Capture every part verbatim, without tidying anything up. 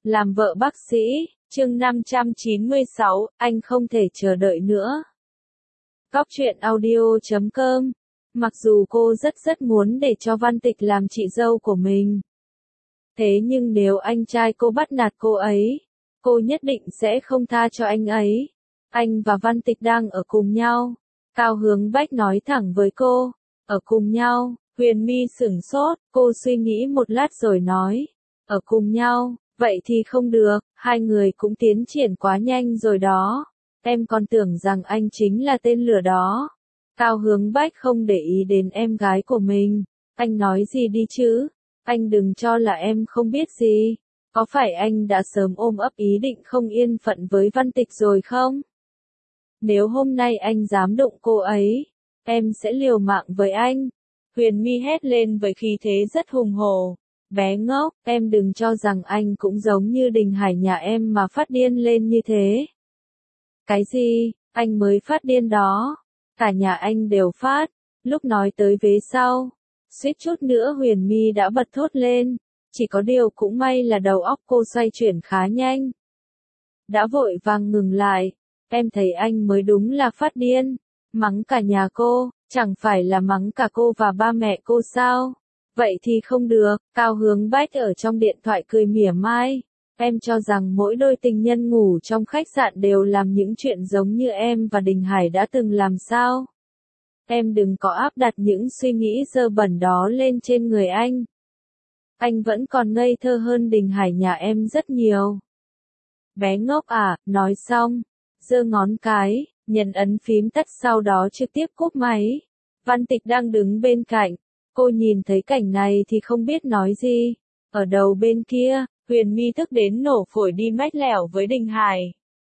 Làm vợ bác sĩ, chương năm trăm chín mươi sáu, anh không thể chờ đợi nữa. Cóc truyện audio chấm com. Mặc dù cô rất rất muốn để cho Văn Tịch làm chị dâu của mình. Thế nhưng nếu anh trai cô bắt nạt cô ấy, cô nhất định sẽ không tha cho anh ấy. Anh và Văn Tịch đang ở cùng nhau. Cao Hướng Bách nói thẳng với cô. Ở cùng nhau, Huyền My sửng sốt, cô suy nghĩ một lát rồi nói. Ở cùng nhau, vậy thì không được, hai người cũng tiến triển quá nhanh rồi đó. Em còn tưởng rằng anh chính là tên lửa đó. Cao Hướng Bách không để ý đến em gái của mình. Anh nói gì đi chứ? Anh đừng cho là em không biết gì. Có phải anh đã sớm ôm ấp ý định không yên phận với Văn Tịch rồi không? Nếu hôm nay anh dám đụng cô ấy, em sẽ liều mạng với anh. Huyền My hét lên với khí thế rất hùng hổ. Bé ngốc, em đừng cho rằng anh cũng giống như Đình Hải nhà em mà phát điên lên như thế. Cái gì, anh mới phát điên đó. Cả nhà anh đều phát. Lúc nói tới vế sau, suýt chút nữa Huyền My đã bật thốt lên. Chỉ có điều cũng may là đầu óc cô xoay chuyển khá nhanh. Đã vội vàng ngừng lại. Em thấy anh mới đúng là phát điên. Mắng cả nhà cô, chẳng phải là mắng cả cô và ba mẹ cô sao? Vậy thì không được, Cao Hướng Bách ở trong điện thoại cười mỉa mai. Em cho rằng mỗi đôi tình nhân ngủ trong khách sạn đều làm những chuyện giống như em và Đình Hải đã từng làm sao? Em đừng có áp đặt những suy nghĩ dơ bẩn đó lên trên người anh. Anh vẫn còn ngây thơ hơn Đình Hải nhà em rất nhiều. Bé ngốc à, nói xong, giơ ngón cái, nhấn ấn phím tắt sau đó trực tiếp cúp máy. Văn Tịch đang đứng bên cạnh, cô nhìn thấy cảnh này thì không biết nói gì. Ở đầu bên kia, Huyền My tức đến nổ phổi đi mách lẻo với Đình Hải.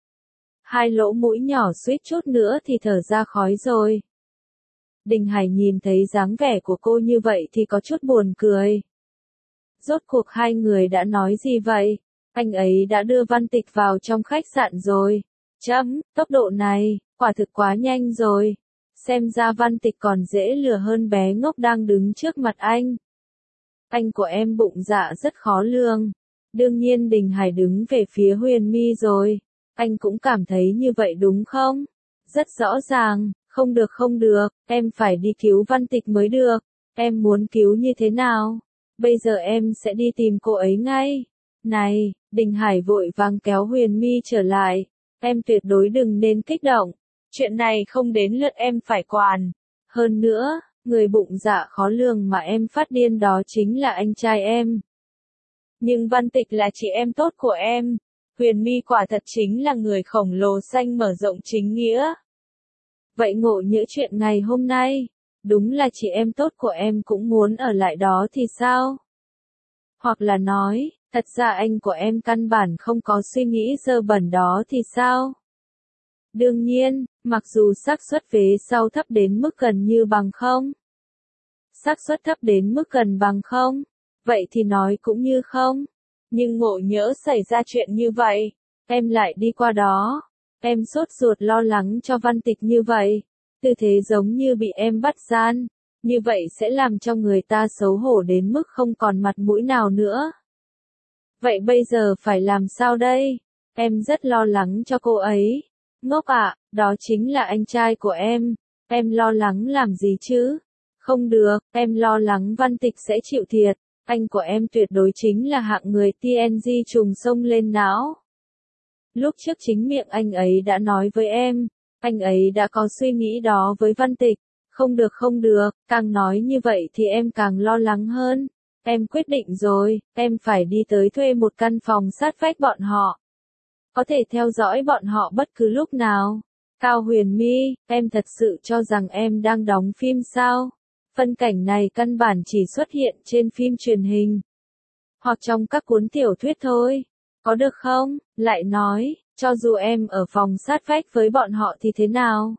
Hai lỗ mũi nhỏ suýt chút nữa thì thở ra khói rồi. Đình Hải nhìn thấy dáng vẻ của cô như vậy thì có chút buồn cười. Rốt cuộc hai người đã nói gì vậy? Anh ấy đã đưa Văn Tịch vào trong khách sạn rồi. Chấm, tốc độ này, quả thực quá nhanh rồi. Xem ra Văn Tịch còn dễ lừa hơn bé ngốc đang đứng trước mặt anh. Anh của em bụng dạ rất khó lường. Đương nhiên Đình Hải đứng về phía Huyền My rồi. Anh cũng cảm thấy như vậy đúng không? Rất rõ ràng, không được không được, em phải đi cứu Văn Tịch mới được. Em muốn cứu như thế nào? Bây giờ em sẽ đi tìm cô ấy ngay. Này, Đình Hải vội vàng kéo Huyền My trở lại. Em tuyệt đối đừng nên kích động. Chuyện này không đến lượt em phải quản. Hơn nữa, người bụng dạ khó lường mà em phát điên đó chính là anh trai em. Nhưng Văn Tịch là chị em tốt của em. Huyền My quả thật chính là người khổng lồ xanh mở rộng chính nghĩa. Vậy ngộ nhỡ chuyện ngày hôm nay, đúng là chị em tốt của em cũng muốn ở lại đó thì sao? Hoặc là nói, thật ra anh của em căn bản không có suy nghĩ dơ bẩn đó thì sao? Đương nhiên, mặc dù xác suất vế sau thấp đến mức gần như bằng không. Xác suất thấp đến mức gần bằng không, vậy thì nói cũng như không. Nhưng ngộ nhỡ xảy ra chuyện như vậy, em lại đi qua đó. Em sốt ruột lo lắng cho Văn Tịch như vậy. Tư thế giống như bị em bắt gian. Như vậy sẽ làm cho người ta xấu hổ đến mức không còn mặt mũi nào nữa. Vậy bây giờ phải làm sao đây? Em rất lo lắng cho cô ấy. Ngốc ạ, đó chính là anh trai của em. Em lo lắng làm gì chứ? Không được, em lo lắng Văn Tịch sẽ chịu thiệt. Anh của em tuyệt đối chính là hạng người tê en giê trùng sông lên não. Lúc trước chính miệng anh ấy đã nói với em, anh ấy đã có suy nghĩ đó với Văn Tịch. Không được không được, càng nói như vậy thì em càng lo lắng hơn. Em quyết định rồi, em phải đi tới thuê một căn phòng sát vách bọn họ. Có thể theo dõi bọn họ bất cứ lúc nào. Cao Huyền My, em thật sự cho rằng em đang đóng phim sao? Phân cảnh này căn bản chỉ xuất hiện trên phim truyền hình. Hoặc trong các cuốn tiểu thuyết thôi. Có được không? Lại nói, cho dù em ở phòng sát vách với bọn họ thì thế nào?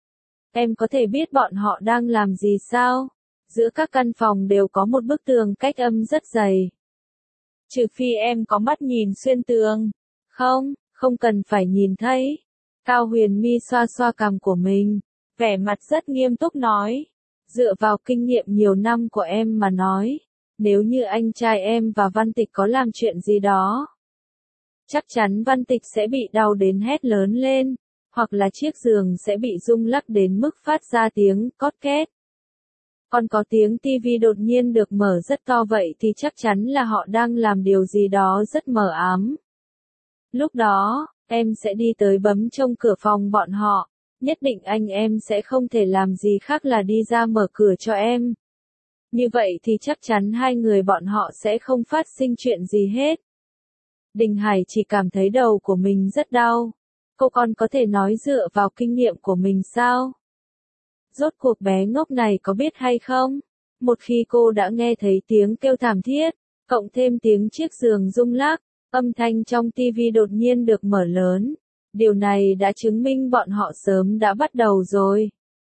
Em có thể biết bọn họ đang làm gì sao? Giữa các căn phòng đều có một bức tường cách âm rất dày. Trừ phi em có mắt nhìn xuyên tường. Không, không cần phải nhìn thấy. Cao Huyền My xoa xoa cằm của mình, vẻ mặt rất nghiêm túc nói. Dựa vào kinh nghiệm nhiều năm của em mà nói, nếu như anh trai em và Văn Tịch có làm chuyện gì đó, chắc chắn Văn Tịch sẽ bị đau đến hét lớn lên, hoặc là chiếc giường sẽ bị rung lắc đến mức phát ra tiếng cót két. Còn có tiếng tivi đột nhiên được mở rất to vậy thì chắc chắn là họ đang làm điều gì đó rất mờ ám. Lúc đó, em sẽ đi tới bấm trông cửa phòng bọn họ, nhất định anh em sẽ không thể làm gì khác là đi ra mở cửa cho em. Như vậy thì chắc chắn hai người bọn họ sẽ không phát sinh chuyện gì hết. Đình Hải chỉ cảm thấy đầu của mình rất đau. Cô còn có thể nói dựa vào kinh nghiệm của mình sao? Rốt cuộc bé ngốc này có biết hay không? Một khi cô đã nghe thấy tiếng kêu thảm thiết, cộng thêm tiếng chiếc giường rung lắc, âm thanh trong tivi đột nhiên được mở lớn. Điều này đã chứng minh bọn họ sớm đã bắt đầu rồi.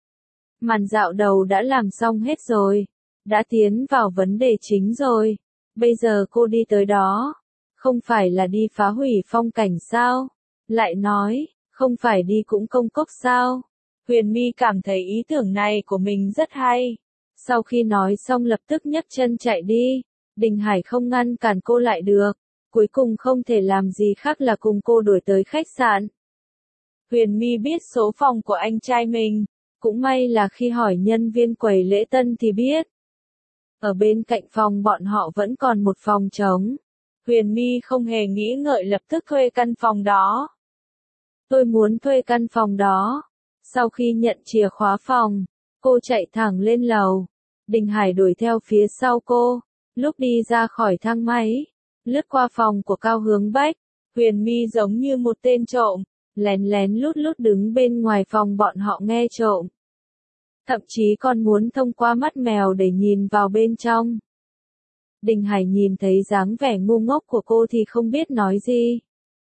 Màn dạo đầu đã làm xong hết rồi. Đã tiến vào vấn đề chính rồi. Bây giờ cô đi tới đó. Không phải là đi phá hủy phong cảnh sao? Lại nói, không phải đi cũng công cốc sao? Huyền My cảm thấy ý tưởng này của mình rất hay. Sau khi nói xong lập tức nhấc chân chạy đi. Đình Hải không ngăn cản cô lại được. Cuối cùng không thể làm gì khác là cùng cô đuổi tới khách sạn. Huyền My biết số phòng của anh trai mình. Cũng may là khi hỏi nhân viên quầy lễ tân thì biết. Ở bên cạnh phòng bọn họ vẫn còn một phòng trống. Huyền My không hề nghĩ ngợi lập tức thuê căn phòng đó. Tôi muốn thuê căn phòng đó. Sau khi nhận chìa khóa phòng, cô chạy thẳng lên lầu. Đình Hải đuổi theo phía sau cô. Lúc đi ra khỏi thang máy, lướt qua phòng của Cao Hướng Bách, Huyền My giống như một tên trộm, lén lén lút lút đứng bên ngoài phòng bọn họ nghe trộm. Thậm chí còn muốn thông qua mắt mèo để nhìn vào bên trong. Đình Hải nhìn thấy dáng vẻ ngu ngốc của cô thì không biết nói gì.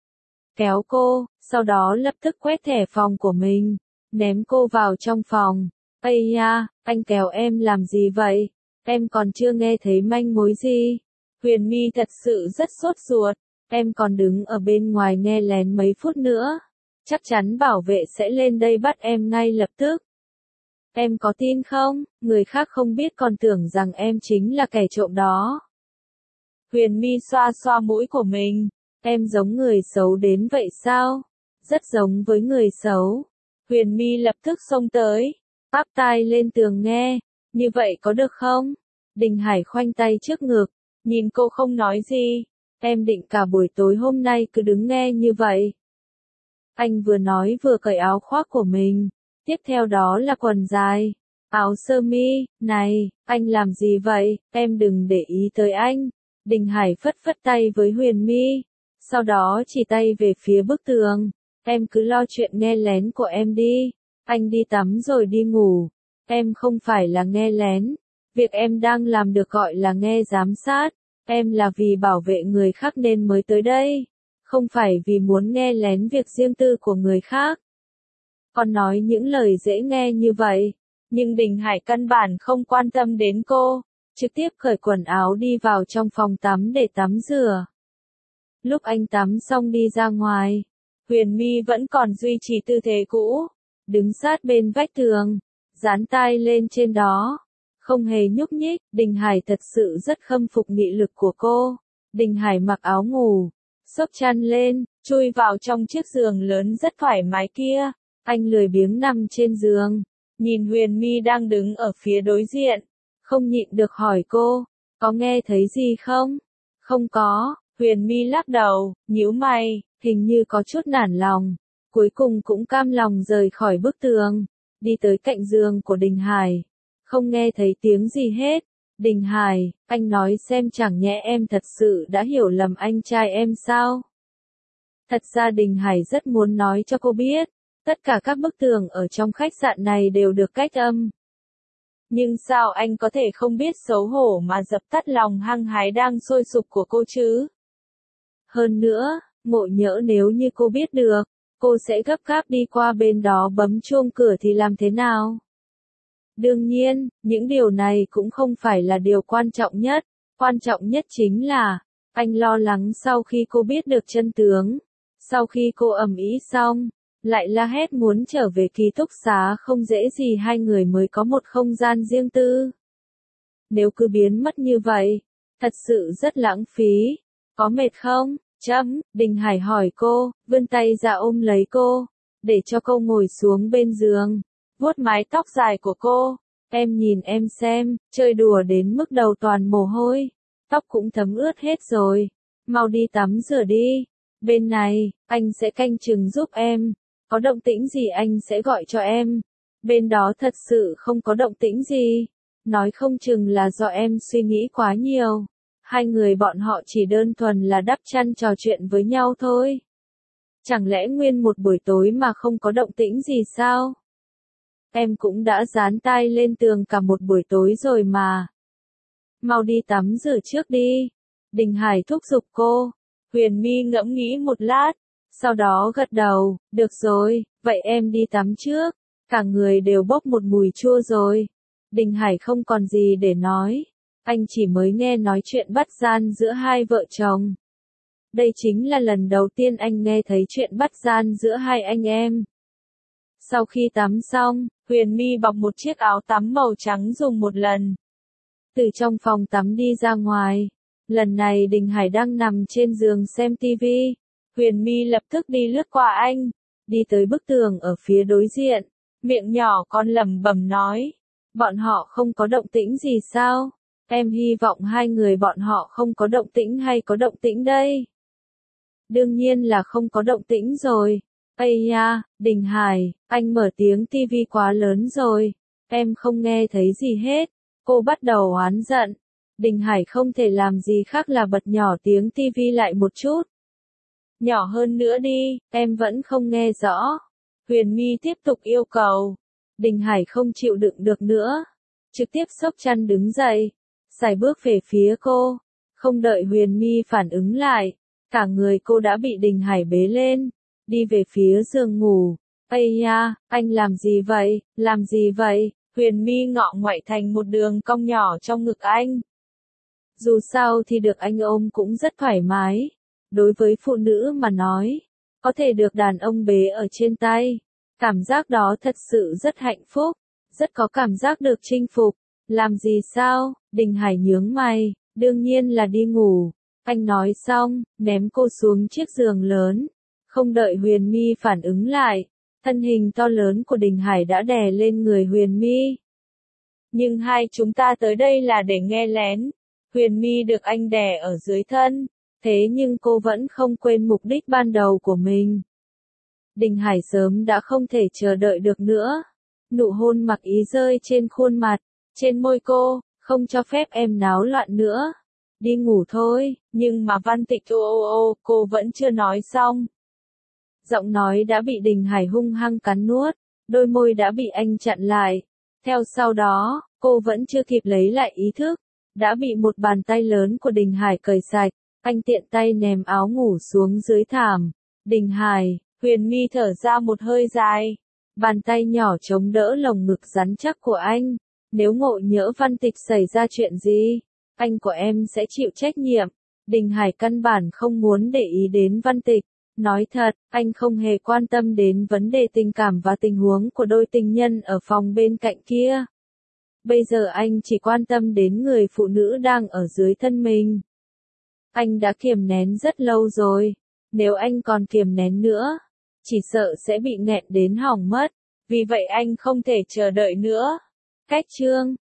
Kéo cô, sau đó lập tức quét thẻ phòng của mình, ném cô vào trong phòng. Ây nha, anh kéo em làm gì vậy? Em còn chưa nghe thấy manh mối gì. Huyền My thật sự rất sốt ruột. Em còn đứng ở bên ngoài nghe lén mấy phút nữa. Chắc chắn bảo vệ sẽ lên đây bắt em ngay lập tức. Em có tin không? Người khác không biết còn tưởng rằng em chính là kẻ trộm đó. Huyền My xoa xoa mũi của mình. Em giống người xấu đến vậy sao? Rất giống với người xấu. Huyền My lập tức xông tới. Áp tai lên tường nghe. Như vậy có được không? Đình Hải khoanh tay trước ngực. Nhìn cô không nói gì. Em định cả buổi tối hôm nay cứ đứng nghe như vậy. Anh vừa nói vừa cởi áo khoác của mình. Tiếp theo đó là quần dài, áo sơ mi. Này, anh làm gì vậy? Em đừng để ý tới anh. Đình Hải phất phất tay với Huyền My. Sau đó chỉ tay về phía bức tường. Em cứ lo chuyện nghe lén của em đi. Anh đi tắm rồi đi ngủ. Em không phải là nghe lén. Việc em đang làm được gọi là nghe giám sát. Em là vì bảo vệ người khác nên mới tới đây. Không phải vì muốn nghe lén việc riêng tư của người khác. Còn nói những lời dễ nghe như vậy. Nhưng Đình Hải căn bản không quan tâm đến cô. Trực tiếp cởi quần áo đi vào trong phòng tắm để tắm rửa. Lúc anh tắm xong đi ra ngoài, Huyền My vẫn còn duy trì tư thế cũ. Đứng sát bên vách tường, dán tai lên trên đó. Không hề nhúc nhích. Đình Hải thật sự rất khâm phục nghị lực của cô. Đình Hải mặc áo ngủ, xốc chăn lên, chui vào trong chiếc giường lớn rất thoải mái kia. Anh lười biếng nằm trên giường, nhìn Huyền My đang đứng ở phía đối diện, không nhịn được hỏi cô, có nghe thấy gì không? Không có. Huyền My lắc đầu, nhíu mày, hình như có chút nản lòng. Cuối cùng cũng cam lòng rời khỏi bức tường, đi tới cạnh giường của Đình Hải. Không nghe thấy tiếng gì hết. Đình Hải, anh nói xem chẳng nhẽ em thật sự đã hiểu lầm anh trai em sao? Thật ra Đình Hải rất muốn nói cho cô biết, tất cả các bức tường ở trong khách sạn này đều được cách âm. Nhưng sao anh có thể không biết xấu hổ mà dập tắt lòng hăng hái đang sôi sục của cô chứ? Hơn nữa, ngộ nhỡ nếu như cô biết được, cô sẽ gấp gáp đi qua bên đó bấm chuông cửa thì làm thế nào? Đương nhiên, những điều này cũng không phải là điều quan trọng nhất. Quan trọng nhất chính là, anh lo lắng sau khi cô biết được chân tướng. Sau khi cô ầm ĩ xong, lại la hét muốn trở về ký túc xá không dễ gì hai người mới có một không gian riêng tư. Nếu cứ biến mất như vậy, thật sự rất lãng phí. Có mệt không? Chấm, Đình Hải hỏi cô, vươn tay ra ôm lấy cô, để cho cô ngồi xuống bên giường, vuốt mái tóc dài của cô. Em nhìn em xem, chơi đùa đến mức đầu toàn mồ hôi, tóc cũng thấm ướt hết rồi, mau đi tắm rửa đi. Bên này, anh sẽ canh chừng giúp em, có động tĩnh gì anh sẽ gọi cho em. Bên đó thật sự không có động tĩnh gì, nói không chừng là do em suy nghĩ quá nhiều. Hai người bọn họ chỉ đơn thuần là đắp chăn trò chuyện với nhau thôi. Chẳng lẽ nguyên một buổi tối mà không có động tĩnh gì sao? Em cũng đã dán tai lên tường cả một buổi tối rồi mà. Mau đi tắm rửa trước đi. Đình Hải thúc giục cô. Huyền My ngẫm nghĩ một lát, sau đó gật đầu, được rồi, vậy em đi tắm trước. Cả người đều bốc một mùi chua rồi. Đình Hải không còn gì để nói. Anh chỉ mới nghe nói chuyện bắt gian giữa hai vợ chồng. Đây chính là lần đầu tiên anh nghe thấy chuyện bắt gian giữa hai anh em. Sau khi tắm xong, Huyền My bọc một chiếc áo tắm màu trắng dùng một lần. Từ trong phòng tắm đi ra ngoài. Lần này Đình Hải đang nằm trên giường xem tivi. Huyền My lập tức đi lướt qua anh, đi tới bức tường ở phía đối diện, miệng nhỏ con lẩm bẩm nói. Bọn họ không có động tĩnh gì sao? Em hy vọng hai người bọn họ không có động tĩnh hay có động tĩnh đây. Đương nhiên là không có động tĩnh rồi. Ây nha, Đình Hải, anh mở tiếng tivi quá lớn rồi. Em không nghe thấy gì hết. Cô bắt đầu oán giận. Đình Hải không thể làm gì khác là bật nhỏ tiếng tivi lại một chút. Nhỏ hơn nữa đi, em vẫn không nghe rõ. Huyền My tiếp tục yêu cầu. Đình Hải không chịu đựng được nữa. Trực tiếp xốc chăn đứng dậy. Sải bước về phía cô. Không đợi Huyền My phản ứng lại. Cả người cô đã bị Đình Hải bế lên. Đi về phía giường ngủ. Ây nha, anh làm gì vậy, làm gì vậy? Huyền My ngọ ngoại thành một đường cong nhỏ trong ngực anh. Dù sao thì được anh ôm cũng rất thoải mái. Đối với phụ nữ mà nói, có thể được đàn ông bế ở trên tay. Cảm giác đó thật sự rất hạnh phúc, rất có cảm giác được chinh phục. Làm gì sao? Đình Hải nhướng mày, đương nhiên là đi ngủ. Anh nói xong, ném cô xuống chiếc giường lớn. Không đợi Huyền My phản ứng lại, thân hình to lớn của Đình Hải đã đè lên người Huyền My. Nhưng hai chúng ta tới đây là để nghe lén. Huyền My được anh đè ở dưới thân, thế nhưng cô vẫn không quên mục đích ban đầu của mình. Đình Hải sớm đã không thể chờ đợi được nữa. Nụ hôn mặc ý rơi trên khuôn mặt, trên môi cô, không cho phép em náo loạn nữa. Đi ngủ thôi, nhưng mà Văn Tịch ô ô ô, cô vẫn chưa nói xong. Giọng nói đã bị Đình Hải hung hăng cắn nuốt, đôi môi đã bị anh chặn lại. Theo sau đó, cô vẫn chưa kịp lấy lại ý thức, đã bị một bàn tay lớn của Đình Hải cởi sạch. Anh tiện tay ném áo ngủ xuống dưới thảm. Đình Hải, Huyền My thở ra một hơi dài. Bàn tay nhỏ chống đỡ lồng ngực rắn chắc của anh. Nếu ngộ nhỡ Văn Tịch xảy ra chuyện gì, anh của em sẽ chịu trách nhiệm. Đình Hải căn bản không muốn để ý đến Văn Tịch. Nói thật, anh không hề quan tâm đến vấn đề tình cảm và tình huống của đôi tình nhân ở phòng bên cạnh kia. Bây giờ anh chỉ quan tâm đến người phụ nữ đang ở dưới thân mình. Anh đã kiềm nén rất lâu rồi. Nếu anh còn kiềm nén nữa, chỉ sợ sẽ bị nghẹn đến hỏng mất. Vì vậy anh không thể chờ đợi nữa. Cách chương